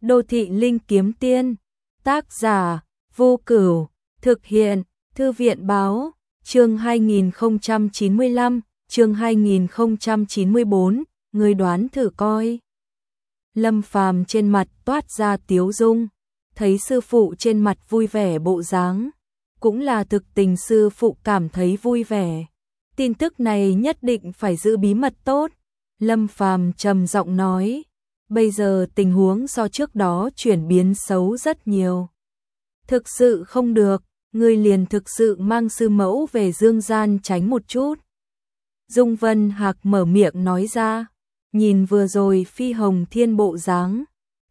Đô thị linh kiếm tiên, tác giả, Vô Cửu, thực hiện, Thư viện báo, chương 2095, chương 2094, người đoán thử coi. Lâm Phàm trên mặt toát ra tiếu dung, thấy sư phụ trên mặt vui vẻ bộ dáng, cũng là thực tình sư phụ cảm thấy vui vẻ. Tin tức này nhất định phải giữ bí mật tốt. Lâm Phàm trầm giọng nói, bây giờ tình huống so trước đó chuyển biến xấu rất nhiều. Thực sự không được, ngươi liền thực sự mang sư mẫu về dương gian tránh một chút. Dung Vân Hạc mở miệng nói ra, nhìn vừa rồi Phi Hồng Thiên bộ dáng,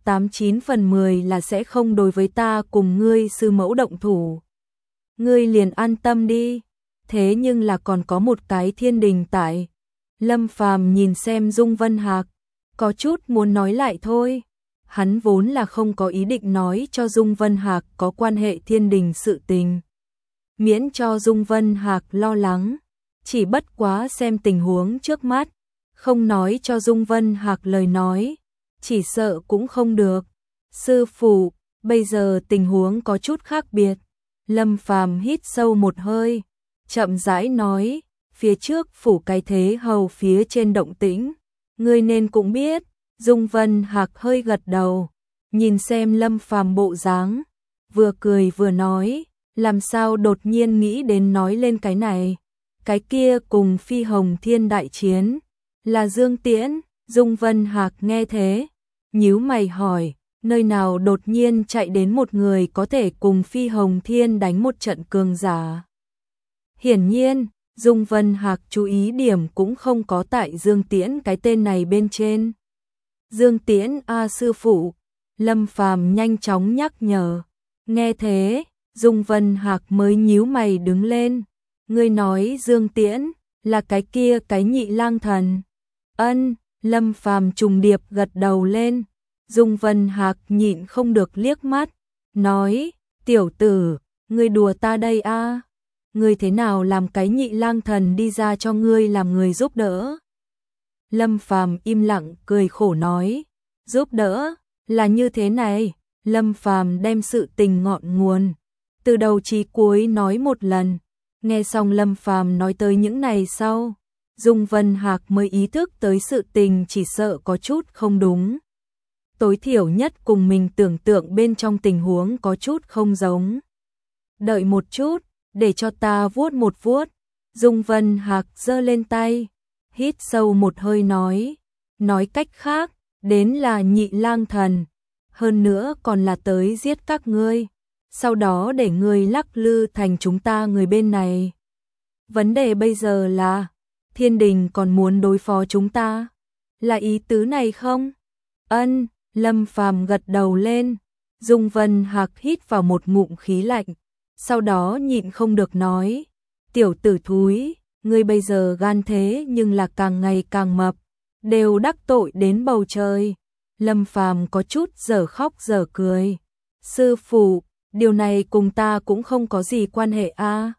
89 phần 10 là sẽ không đối với ta cùng ngươi sư mẫu động thủ. Ngươi liền an tâm đi, thế nhưng là còn có một cái thiên đình tại. Lâm Phàm nhìn xem Dung Vân Hạc, có chút muốn nói lại thôi. Hắn vốn là không có ý định nói cho Dung Vân Hạc có quan hệ thiên đình sự tình, miễn cho Dung Vân Hạc lo lắng, chỉ bất quá xem tình huống trước mắt, không nói cho Dung Vân Hạc lời nói, chỉ sợ cũng không được. Sư phụ, bây giờ tình huống có chút khác biệt. Lâm Phàm hít sâu một hơi, chậm rãi nói, phía trước phủ cái thế hầu phía trên động tĩnh, ngươi nên cũng biết. Dung Vân Hạc hơi gật đầu, nhìn xem Lâm Phàm bộ dáng, vừa cười vừa nói, làm sao đột nhiên nghĩ đến nói lên cái này. Cái kia cùng Phi Hồng Thiên đại chiến, là Dương Tiễn. Dung Vân Hạc nghe thế, nhíu mày hỏi, nơi nào đột nhiên chạy đến một người có thể cùng Phi Hồng Thiên đánh một trận cường giả. Hiển nhiên, Dung Vân Hạc chú ý điểm cũng không có tại Dương Tiễn cái tên này bên trên. Dương Tiễn a sư phụ, Lâm Phàm nhanh chóng nhắc nhở. Nghe thế, Dung Vân Hạc mới nhíu mày đứng lên. Ngươi nói Dương Tiễn là cái kia cái nhị lang thần? Ân. Lâm Phàm trùng điệp gật đầu lên. Dung Vân Hạc nhịn không được liếc mắt, nói, tiểu tử, ngươi đùa ta đây a? Ngươi thế nào làm cái nhị lang thần đi ra cho ngươi làm người giúp đỡ? Lâm Phàm im lặng cười khổ nói, giúp đỡ, là như thế này. Lâm Phàm đem sự tình ngọn nguồn, từ đầu chí cuối nói một lần. Nghe xong Lâm Phàm nói tới những này sau, Dung Vân Hạc mới ý thức tới sự tình chỉ sợ có chút không đúng. Tối thiểu nhất cùng mình tưởng tượng bên trong tình huống có chút không giống. Đợi một chút, để cho ta vuốt một vuốt. Dung Vân Hạc giơ lên tay, hít sâu một hơi nói cách khác, đến là nhị lang thần, hơn nữa còn là tới giết các ngươi, sau đó để ngươi lắc lư thành chúng ta người bên này. Vấn đề bây giờ là, thiên đình còn muốn đối phó chúng ta, là ý tứ này không? Ân. Lâm Phàm gật đầu lên. Dung Vân Hạc hít vào một ngụm khí lạnh, sau đó nhịn không được nói, tiểu tử thúi, ngươi bây giờ gan thế nhưng là càng ngày càng mập, đều đắc tội đến bầu trời. Lâm Phàm có chút dở khóc dở cười. Sư phụ, điều này cùng ta cũng không có gì quan hệ a.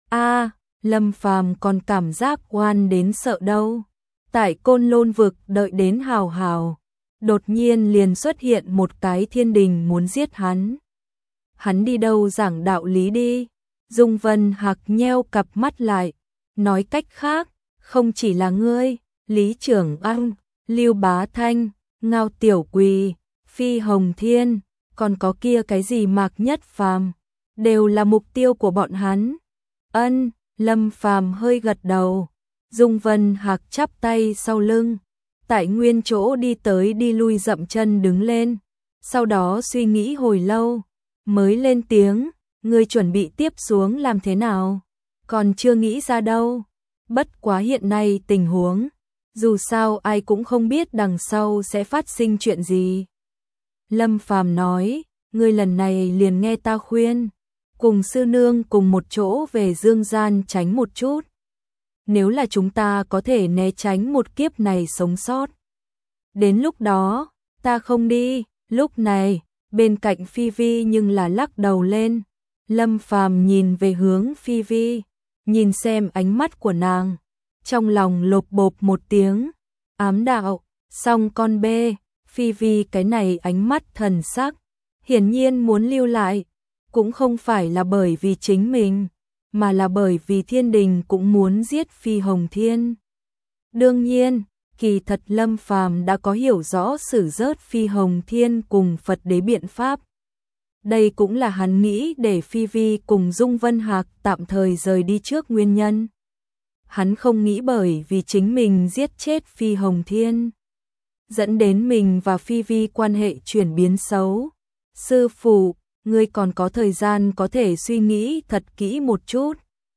Lâm Phàm còn cảm giác oan đến sợ đâu. Tại Côn Lôn vực đợi đến hào hào, đột nhiên liền xuất hiện một cái thiên đình muốn giết hắn. Hắn đi đâu giảng đạo lý đi? Dung Vân Hạc nheo cặp mắt lại, nói cách khác, không chỉ là ngươi, Lý Trưởng Anh, Lưu Bá Thanh, Ngao Tiểu Quỳ, Phi Hồng Thiên, còn có kia cái gì Mạc Nhất Phàm, đều là mục tiêu của bọn hắn. Ân. Lâm Phàm hơi gật đầu. Dung Vân Hạc chắp tay sau lưng, tại nguyên chỗ đi tới đi lui dậm chân đứng lên, sau đó suy nghĩ hồi lâu, mới lên tiếng, ngươi chuẩn bị tiếp xuống làm thế nào? Còn chưa nghĩ ra đâu. Bất quá hiện nay tình huống, dù sao ai cũng không biết đằng sau sẽ phát sinh chuyện gì. Lâm Phàm nói, ngươi lần này liền nghe ta khuyên, cùng sư nương cùng một chỗ về dương gian tránh một chút. Nếu là chúng ta có thể né tránh một kiếp này sống sót, đến lúc đó, ta không đi. Lúc này, bên cạnh Phi Vi nhưng là lắc đầu lên. Lâm Phàm nhìn về hướng Phi Vi, nhìn xem ánh mắt của nàng, trong lòng lột bột một tiếng, ám đạo, xong con bê. Phi Vi cái này ánh mắt thần sắc, hiển nhiên muốn lưu lại, cũng không phải là bởi vì chính mình, mà là bởi vì thiên đình cũng muốn giết Phi Hồng Thiên. Đương nhiên, kỳ thật Lâm Phàm đã có hiểu rõ xử rớt Phi Hồng Thiên cùng Phật đế biện pháp. Đây cũng là hắn nghĩ để Phi Vi cùng Dung Vân Hạc tạm thời rời đi trước nguyên nhân. Hắn không nghĩ bởi vì chính mình giết chết Phi Hồng Thiên, dẫn đến mình và Phi Vi quan hệ chuyển biến xấu. Sư phụ, ngươi còn có thời gian có thể suy nghĩ thật kỹ một chút.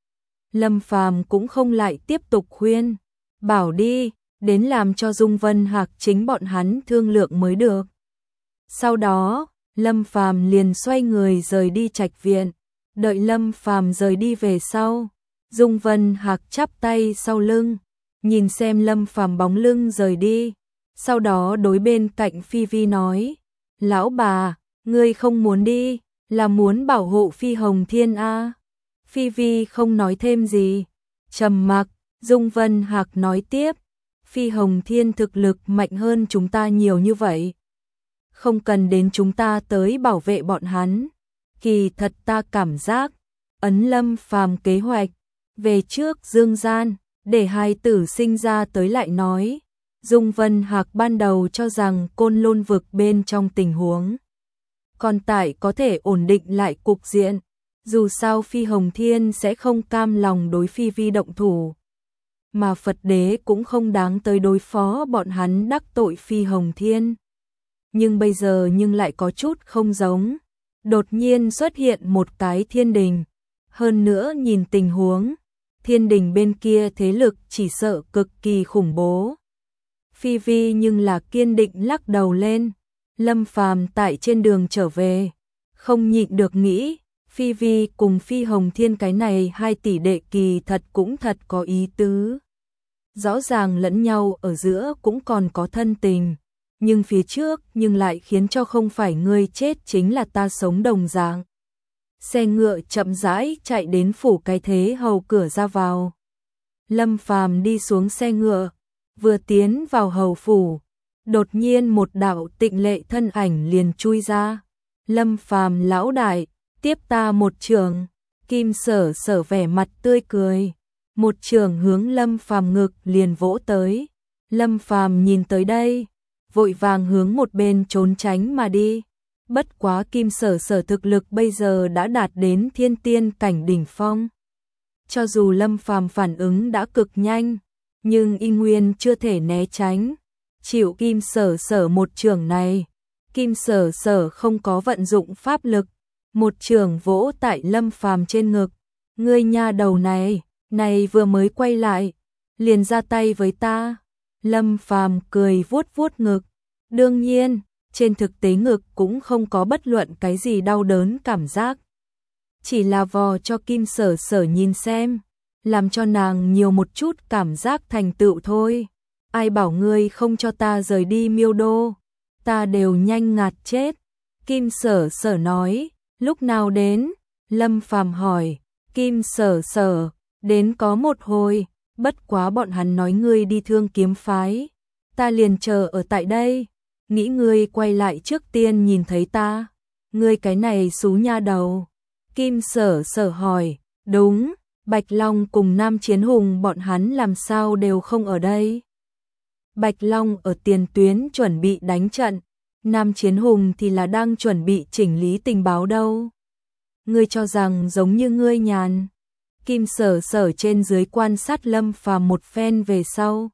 Lâm Phàm cũng không lại tiếp tục khuyên, bảo đi, đến làm cho Dung Vân Hạc chính bọn hắn thương lượng mới được. Sau đó, Lâm Phàm liền xoay người rời đi trạch viện, đợi Lâm Phàm rời đi về sau, Dung Vân Hạc chắp tay sau lưng, nhìn xem Lâm Phàm bóng lưng rời đi, sau đó đối bên cạnh Phi Vi nói, lão bà, ngươi không muốn đi, là muốn bảo hộ Phi Hồng Thiên a? Phi Vi không nói thêm gì, trầm mặc. Dung Vân Hạc nói tiếp, Phi Hồng Thiên thực lực mạnh hơn chúng ta nhiều như vậy, không cần đến chúng ta tới bảo vệ bọn hắn. Kỳ thật ta cảm giác, ấn Lâm Phàm kế hoạch, về trước dương gian, để hai tử sinh ra tới lại nói. Dung Vân Hạc ban đầu cho rằng Côn Lôn vực bên trong tình huống còn tại có thể ổn định lại cục diện, dù sao Phi Hồng Thiên sẽ không cam lòng đối Phi Vi động thủ, mà Phật đế cũng không đáng tới đối phó bọn hắn đắc tội Phi Hồng Thiên. Nhưng bây giờ lại có chút không giống, đột nhiên xuất hiện một cái thiên đình, hơn nữa nhìn tình huống, thiên đình bên kia thế lực chỉ sợ cực kỳ khủng bố. Phi Vi nhưng là kiên định lắc đầu lên. Lâm Phàm tại trên đường trở về, không nhịn được nghĩ, Phi Vi cùng Phi Hồng Thiên cái này hai tỷ đệ kỳ thật cũng thật có ý tứ. Rõ ràng lẫn nhau ở giữa cũng còn có thân tình, nhưng phía trước lại khiến cho không phải ngươi chết chính là ta sống đồng dạng. Xe ngựa chậm rãi chạy đến phủ cái thế hầu cửa ra vào. Lâm Phàm đi xuống xe ngựa, vừa tiến vào hầu phủ, đột nhiên một đạo tịnh lệ thân ảnh liền chui ra. Lâm Phàm lão đại, tiếp ta một trường. Kim Sở Sở vẻ mặt tươi cười, một trường hướng Lâm Phàm ngực liền vỗ tới. Lâm Phàm nhìn tới đây, vội vàng hướng một bên trốn tránh mà đi. Bất quá Kim Sở Sở thực lực bây giờ đã đạt đến thiên tiên cảnh đỉnh phong. Cho dù Lâm Phàm phản ứng đã cực nhanh, nhưng y nguyên chưa thể né tránh. Chịu Kim Sở Sở một trường này, Kim Sở Sở không có vận dụng pháp lực, một trường vỗ tại Lâm Phàm trên ngực. Ngươi nha đầu này vừa mới quay lại, liền ra tay với ta. Lâm Phàm cười vuốt vuốt ngực. Đương nhiên, trên thực tế ngực cũng không có bất luận cái gì đau đớn cảm giác. Chỉ là vò cho Kim Sở Sở nhìn xem, làm cho nàng nhiều một chút cảm giác thành tựu thôi. Ai bảo ngươi không cho ta rời đi Miêu Đô, ta đều nhanh ngạt chết. Kim Sở Sở nói, lúc nào đến? Lâm Phàm hỏi. Kim Sở Sở, đến có một hồi, bất quá bọn hắn nói ngươi đi Thương Kiếm phái, ta liền chờ ở tại đây, nghĩ ngươi quay lại trước tiên nhìn thấy ta. Ngươi cái này xú nha đầu. Kim Sở Sở hỏi, đúng, Bạch Long cùng Nam Chiến Hùng bọn hắn làm sao đều không ở đây? Bạch Long ở tiền tuyến chuẩn bị đánh trận, Nam Chiến Hùng thì là đang chuẩn bị chỉnh lý tình báo đâu. Ngươi cho rằng giống như ngươi nhàn. Kim Sở Sở trên dưới quan sát Lâm Phàm một phen về sau,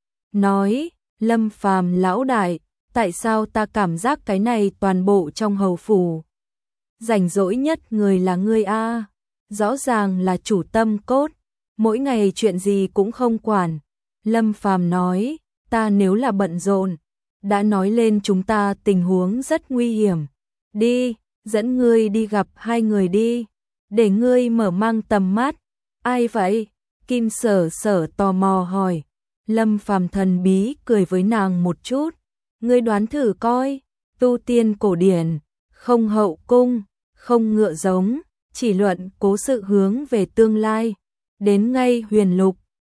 nói, Lâm Phàm lão đại, tại sao ta cảm giác cái này toàn bộ trong hầu phủ rảnh rỗi nhất người là ngươi a? Rõ ràng là chủ tâm cốt, mỗi ngày chuyện gì cũng không quản. Lâm Phàm nói, ta nếu là bận rộn, đã nói lên chúng ta tình huống rất nguy hiểm. Đi, dẫn ngươi đi gặp hai người đi, để ngươi mở mang tầm mắt. Ai vậy? Kim Sở Sở tò mò hỏi. Lâm Phàm thần bí cười với nàng một chút. Ngươi đoán thử coi, tu tiên cổ điển, không hậu cung, không ngựa giống, chỉ luận cố sự hướng về tương lai. Đến ngay huyền lục,